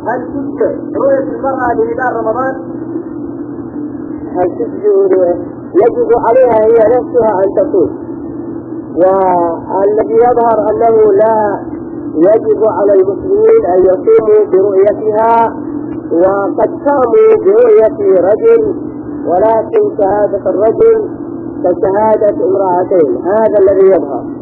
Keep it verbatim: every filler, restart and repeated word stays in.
هل تشبه رؤية المرأة لهلال رمضان؟ هل تشبه؟ يجب عليها هي نفسها أن تصوم، والذي يظهر أنه لا يجب على المسلمين أن يقوموا برؤيتها، وقد قاموا برؤية رجل ولكن شهادة الرجل كشهادة امرأتين، هذا الذي يظهر.